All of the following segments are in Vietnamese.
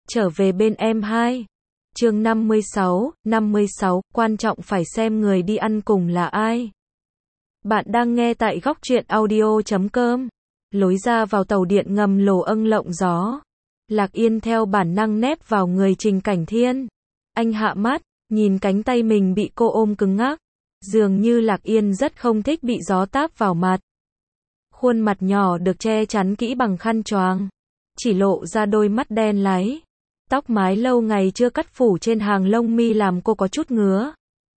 Trở về bên em hai. Chương 56, quan trọng phải xem người đi ăn cùng là ai. Bạn đang nghe tại góc truyện audio.com. Lối ra vào tàu điện ngầm lồ âng lộng gió. Lạc Yên theo bản năng nép vào người Trình Cảnh Thiên. Anh hạ mắt, nhìn cánh tay mình bị cô ôm cứng ngắc. Dường như Lạc Yên rất không thích bị gió táp vào mặt. Khuôn mặt nhỏ được che chắn kỹ bằng khăn choàng, chỉ lộ ra đôi mắt đen láy. Tóc mái lâu ngày chưa cắt phủ trên hàng lông mi làm cô có chút ngứa.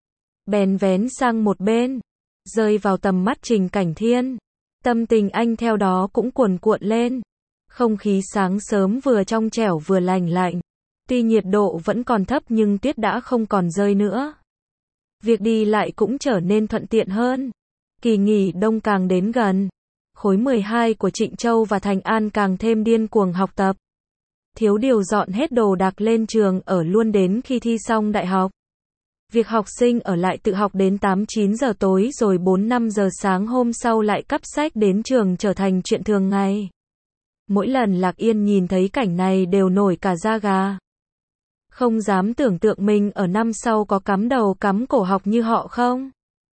Bèn vén sang một bên, rơi vào tầm mắt Trình Cảnh Thiên. Tâm tình anh theo đó cũng cuồn cuộn lên. Không khí sáng sớm vừa trong trẻo vừa lành lạnh. Tuy nhiệt độ vẫn còn thấp nhưng tuyết đã không còn rơi nữa. Việc đi lại cũng trở nên thuận tiện hơn. Kỳ nghỉ đông càng đến gần. Khối 12 của Trịnh Châu và Thành An càng thêm điên cuồng học tập. Thiếu điều dọn hết đồ đạc lên trường ở luôn đến khi thi xong đại học. Việc học sinh ở lại tự học đến 8-9 giờ tối rồi 4-5 giờ sáng hôm sau lại cắp sách đến trường trở thành chuyện thường ngày. Mỗi lần Lạc Yên nhìn thấy cảnh này đều nổi cả da gà. Không dám tưởng tượng mình ở năm sau có cắm đầu cắm cổ học như họ không.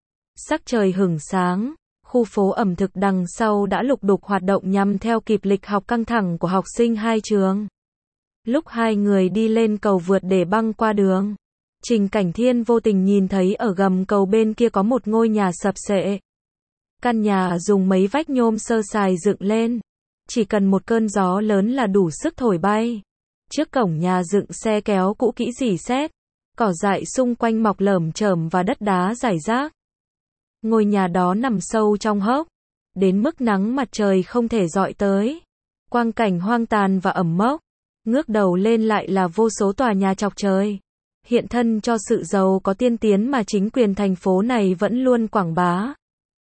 Sắc trời hửng sáng. Khu phố ẩm thực đằng sau đã lục đục hoạt động nhằm theo kịp lịch học căng thẳng của học sinh hai trường. Lúc hai người đi lên cầu vượt để băng qua đường, Trình Cảnh Thiên vô tình nhìn thấy ở gầm cầu bên kia có một ngôi nhà sập xệ. Căn nhà dùng mấy vách nhôm sơ sài dựng lên, chỉ cần một cơn gió lớn là đủ sức thổi bay. Trước cổng nhà dựng xe kéo cũ kỹ rỉ sét, cỏ dại xung quanh mọc lởm chởm và đất đá rải rác. Ngôi nhà đó nằm sâu trong hốc, đến mức nắng mặt trời không thể dọi tới. Quang cảnh hoang tàn và ẩm mốc, ngước đầu lên lại là vô số tòa nhà chọc trời, hiện thân cho sự giàu có tiên tiến mà chính quyền thành phố này vẫn luôn quảng bá.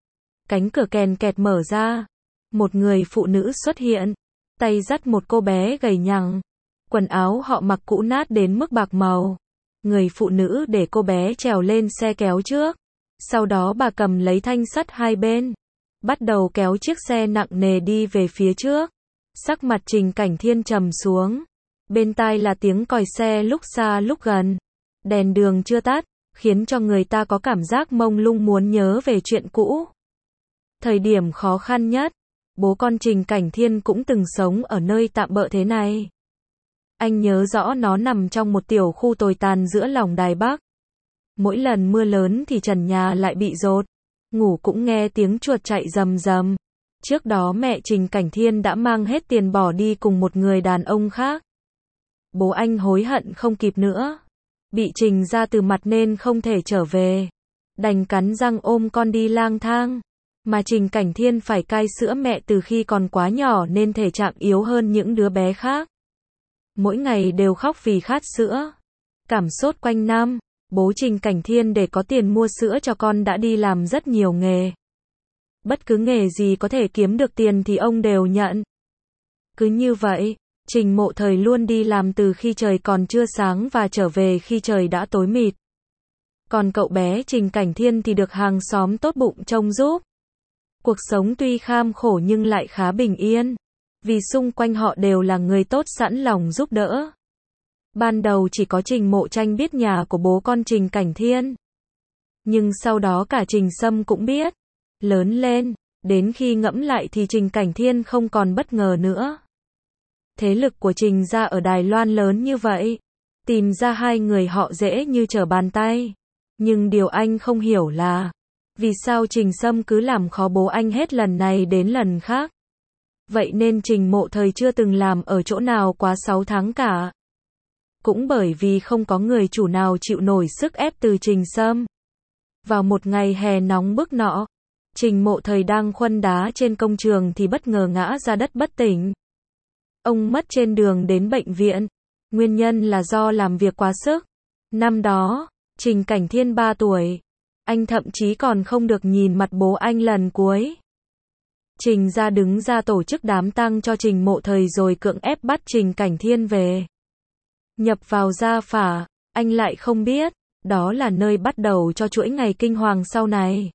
Cánh cửa kèn kẹt mở ra, một người phụ nữ xuất hiện, tay dắt một cô bé gầy nhằng, quần áo họ mặc cũ nát đến mức bạc màu. Người phụ nữ để cô bé trèo lên xe kéo trước. Sau đó bà cầm lấy thanh sắt hai bên, bắt đầu kéo chiếc xe nặng nề đi về phía trước. Sắc mặt Trình Cảnh Thiên trầm xuống. Bên tai là tiếng còi xe lúc xa lúc gần. Đèn đường chưa tắt, khiến cho người ta có cảm giác mông lung muốn nhớ về chuyện cũ. Thời điểm khó khăn nhất, bố con Trình Cảnh Thiên cũng từng sống ở nơi tạm bợ thế này. Anh nhớ rõ nó nằm trong một tiểu khu tồi tàn giữa lòng Đài Bắc. Mỗi lần mưa lớn thì trần nhà lại bị dột, ngủ cũng nghe tiếng chuột chạy rầm rầm. Trước đó mẹ Trình Cảnh Thiên đã mang hết tiền bỏ đi cùng một người đàn ông khác. Bố anh hối hận không kịp nữa. Bị Trình ra từ mặt nên không thể trở về. Đành cắn răng ôm con đi lang thang. Mà Trình Cảnh Thiên phải cai sữa mẹ từ khi còn quá nhỏ nên thể trạng yếu hơn những đứa bé khác. Mỗi ngày đều khóc vì khát sữa. Cảm sốt quanh năm. Bố Trình Cảnh Thiên để có tiền mua sữa cho con đã đi làm rất nhiều nghề. Bất cứ nghề gì có thể kiếm được tiền thì ông đều nhận. Cứ như vậy, Trình Mộ Thời luôn đi làm từ khi trời còn chưa sáng và trở về khi trời đã tối mịt. Còn cậu bé Trình Cảnh Thiên thì được hàng xóm tốt bụng trông giúp. Cuộc sống tuy kham khổ nhưng lại khá bình yên, vì xung quanh họ đều là người tốt sẵn lòng giúp đỡ. Ban đầu chỉ có Trình Mộ Tranh biết nhà của bố con Trình Cảnh Thiên. Nhưng sau đó cả Trình Sâm cũng biết. Lớn lên, đến khi ngẫm lại thì Trình Cảnh Thiên không còn bất ngờ nữa. Thế lực của Trình gia ở Đài Loan lớn như vậy, tìm ra hai người họ dễ như trở bàn tay. Nhưng điều anh không hiểu là, vì sao Trình Sâm cứ làm khó bố anh hết lần này đến lần khác. Vậy nên Trình Mộ Thời chưa từng làm ở chỗ nào quá 6 tháng cả. Cũng bởi vì không có người chủ nào chịu nổi sức ép từ Trình Sâm. Vào một ngày hè nóng bức nọ, Trình Mộ Thời đang khuân đá trên công trường thì bất ngờ ngã ra đất bất tỉnh. Ông mất trên đường đến bệnh viện. Nguyên nhân là do làm việc quá sức. Năm đó, Trình Cảnh Thiên 3 tuổi. Anh thậm chí còn không được nhìn mặt bố anh lần cuối. Trình gia đứng ra tổ chức đám tang cho Trình Mộ Thời rồi cưỡng ép bắt Trình Cảnh Thiên về. Nhập vào gia phả, anh lại không biết, đó là nơi bắt đầu cho chuỗi ngày kinh hoàng sau này.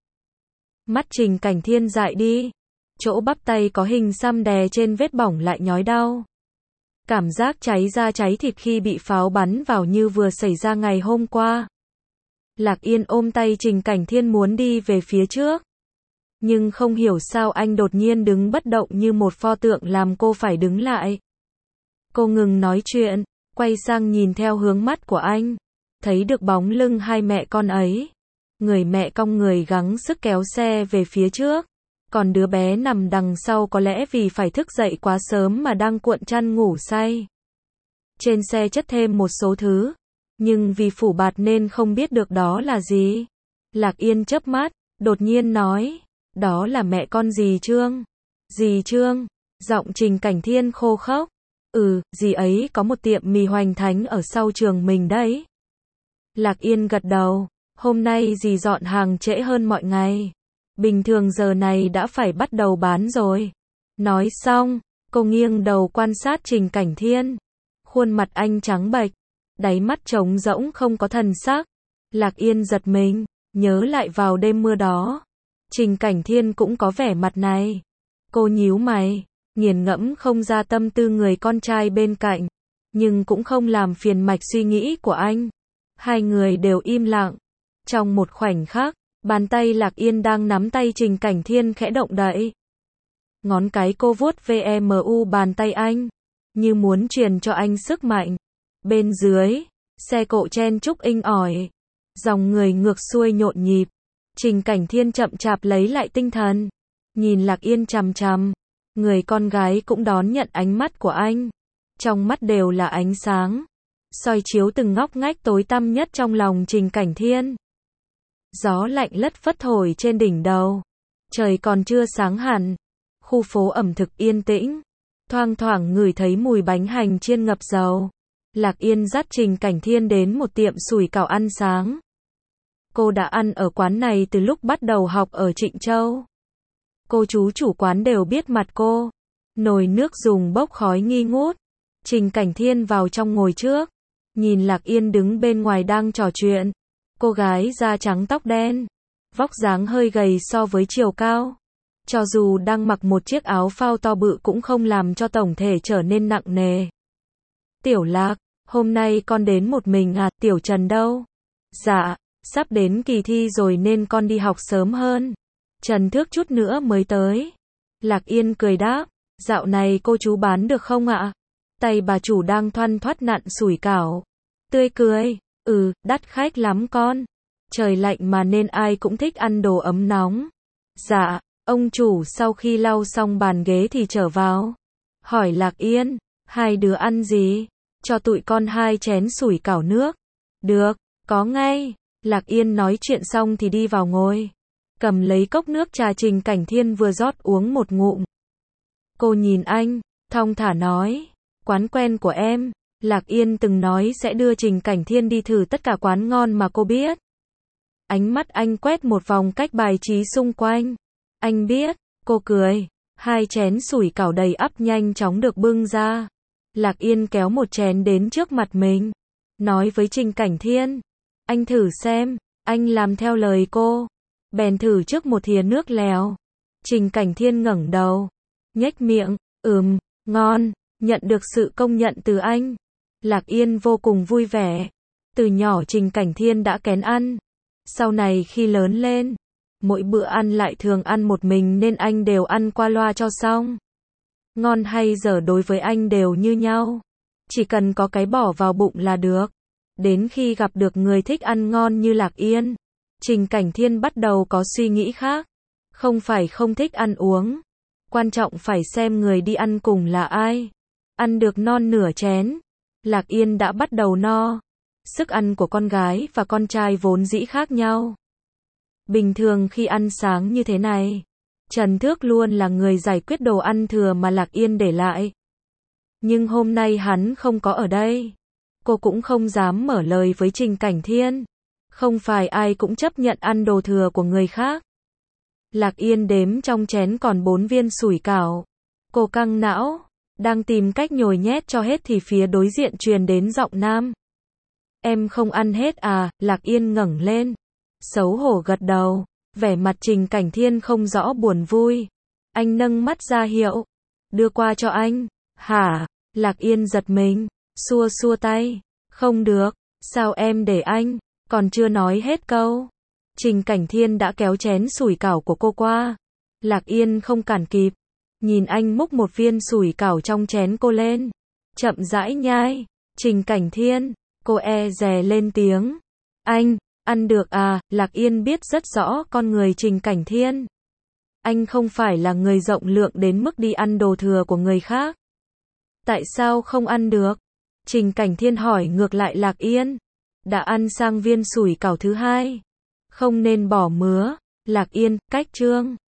Mắt Trình Cảnh Thiên dại đi, chỗ bắp tay có hình xăm đè trên vết bỏng lại nhói đau. Cảm giác cháy da cháy thịt khi bị pháo bắn vào như vừa xảy ra ngày hôm qua. Lạc Yên ôm tay Trình Cảnh Thiên muốn đi về phía trước. Nhưng không hiểu sao anh đột nhiên đứng bất động như một pho tượng làm cô phải đứng lại. Cô ngừng nói chuyện, quay sang nhìn theo hướng mắt của anh. Thấy được bóng lưng hai mẹ con ấy. Người mẹ cong người gắng sức kéo xe về phía trước. Còn đứa bé nằm đằng sau có lẽ vì phải thức dậy quá sớm mà đang cuộn chăn ngủ say. Trên xe chất thêm một số thứ. Nhưng vì phủ bạt nên không biết được đó là gì. Lạc Yên chớp mắt, đột nhiên nói. Đó là mẹ con dì Trương. Dì Trương, giọng Trình Cảnh Thiên khô khốc. Dì ấy có một tiệm mì Hoành Thánh ở sau trường mình đấy. Lạc Yên gật đầu, hôm nay dì dọn hàng trễ hơn mọi ngày. Bình thường giờ này đã phải bắt đầu bán rồi. Nói xong, cô nghiêng đầu quan sát Trình Cảnh Thiên. Khuôn mặt anh trắng bệch, đáy mắt trống rỗng không có thần sắc. Lạc Yên giật mình, nhớ lại vào đêm mưa đó. Trình Cảnh Thiên cũng có vẻ mặt này. Cô nhíu mày, nghiền ngẫm không ra tâm tư người con trai bên cạnh, nhưng cũng không làm phiền mạch suy nghĩ của anh. Hai người đều im lặng. Trong một khoảnh khắc, bàn tay Lạc Yên đang nắm tay Trình Cảnh Thiên khẽ động đậy. Ngón cái cô vuốt ve bàn tay anh, như muốn truyền cho anh sức mạnh. Bên dưới, xe cộ chen chúc inh ỏi, dòng người ngược xuôi nhộn nhịp. Trình Cảnh Thiên chậm chạp lấy lại tinh thần, nhìn Lạc Yên chằm chằm. Người con gái cũng đón nhận ánh mắt của anh. Trong mắt đều là ánh sáng, soi chiếu từng ngóc ngách tối tăm nhất trong lòng Trình Cảnh Thiên. Gió lạnh lất phất thổi trên đỉnh đầu. Trời còn chưa sáng hẳn. Khu phố ẩm thực yên tĩnh. Thoang thoảng ngửi thấy mùi bánh hành chiên ngập dầu. Lạc Yên dắt Trình Cảnh Thiên đến một tiệm sủi cảo ăn sáng. Cô đã ăn ở quán này từ lúc bắt đầu học ở Trịnh Châu. Cô chú chủ quán đều biết mặt cô. Nồi nước dùng bốc khói nghi ngút. Trình Cảnh Thiên vào trong ngồi trước. Nhìn Lạc Yên đứng bên ngoài đang trò chuyện. Cô gái da trắng tóc đen. Vóc dáng hơi gầy so với chiều cao. Cho dù đang mặc một chiếc áo phao to bự cũng không làm cho tổng thể trở nên nặng nề. Tiểu Lạc, hôm nay con đến một mình à, Tiểu Trần đâu? Dạ, sắp đến kỳ thi rồi nên con đi học sớm hơn. Trần Thước chút nữa mới tới. Lạc Yên cười đáp, dạo này cô chú bán được không ạ? Tay bà chủ đang thoăn thoắt nặn sủi cảo. Tươi cười, đắt khách lắm con. Trời lạnh mà nên ai cũng thích ăn đồ ấm nóng. Dạ, ông chủ sau khi lau xong bàn ghế thì trở vào. Hỏi Lạc Yên, hai đứa ăn gì? Cho tụi con 2 chén sủi cảo nước. Được, có ngay. Lạc Yên nói chuyện xong thì đi vào ngồi. Cầm lấy cốc nước trà Trình Cảnh Thiên vừa rót uống một ngụm. Cô nhìn anh, thong thả nói, quán quen của em. Lạc Yên từng nói sẽ đưa Trình Cảnh Thiên đi thử tất cả quán ngon mà cô biết. Ánh mắt anh quét một vòng cách bài trí xung quanh. Anh biết, cô cười. 2 chén sủi cảo đầy ắp nhanh chóng được bưng ra. Lạc Yên kéo một chén đến trước mặt mình. Nói với Trình Cảnh Thiên, anh thử xem. Anh làm theo lời cô. Bèn thử trước một thìa nước lèo. Trình Cảnh Thiên ngẩng đầu, nhếch miệng, ngon, nhận được sự công nhận từ anh. Lạc Yên vô cùng vui vẻ. Từ nhỏ Trình Cảnh Thiên đã kén ăn. Sau này khi lớn lên, mỗi bữa ăn lại thường ăn một mình nên anh đều ăn qua loa cho xong. Ngon hay dở đối với anh đều như nhau. Chỉ cần có cái bỏ vào bụng là được. Đến khi gặp được người thích ăn ngon như Lạc Yên, Trình Cảnh Thiên bắt đầu có suy nghĩ khác. Không phải không thích ăn uống. Quan trọng phải xem người đi ăn cùng là ai. Ăn được non nửa chén, Lạc Yên đã bắt đầu no. Sức ăn của con gái và con trai vốn dĩ khác nhau. Bình thường khi ăn sáng như thế này, Trần Thước luôn là người giải quyết đồ ăn thừa mà Lạc Yên để lại. Nhưng hôm nay hắn không có ở đây. Cô cũng không dám mở lời với Trình Cảnh Thiên. Không phải ai cũng chấp nhận ăn đồ thừa của người khác. Lạc Yên đếm trong chén còn 4 viên sủi cảo. Cô căng não, đang tìm cách nhồi nhét cho hết thì phía đối diện truyền đến giọng nam. Em không ăn hết à? Lạc Yên ngẩng lên, xấu hổ gật đầu. Vẻ mặt Trình Cảnh Thiên không rõ buồn vui. Anh nâng mắt ra hiệu, đưa qua cho anh. Hả? Lạc Yên giật mình, xua xua tay. Không được, sao em để anh? Còn chưa nói hết câu. Trình Cảnh Thiên đã kéo chén sủi cảo của cô qua. Lạc Yên không cản kịp. Nhìn anh múc một viên sủi cảo trong chén cô lên. Chậm rãi nhai. Trình Cảnh Thiên, cô e dè lên tiếng. Anh, ăn được à? Lạc Yên biết rất rõ con người Trình Cảnh Thiên. Anh không phải là người rộng lượng đến mức đi ăn đồ thừa của người khác. Tại sao không ăn được? Trình Cảnh Thiên hỏi ngược lại Lạc Yên. Đã ăn sang viên sủi cảo thứ hai. Không nên bỏ mứa. Lạc Yên, cách chương.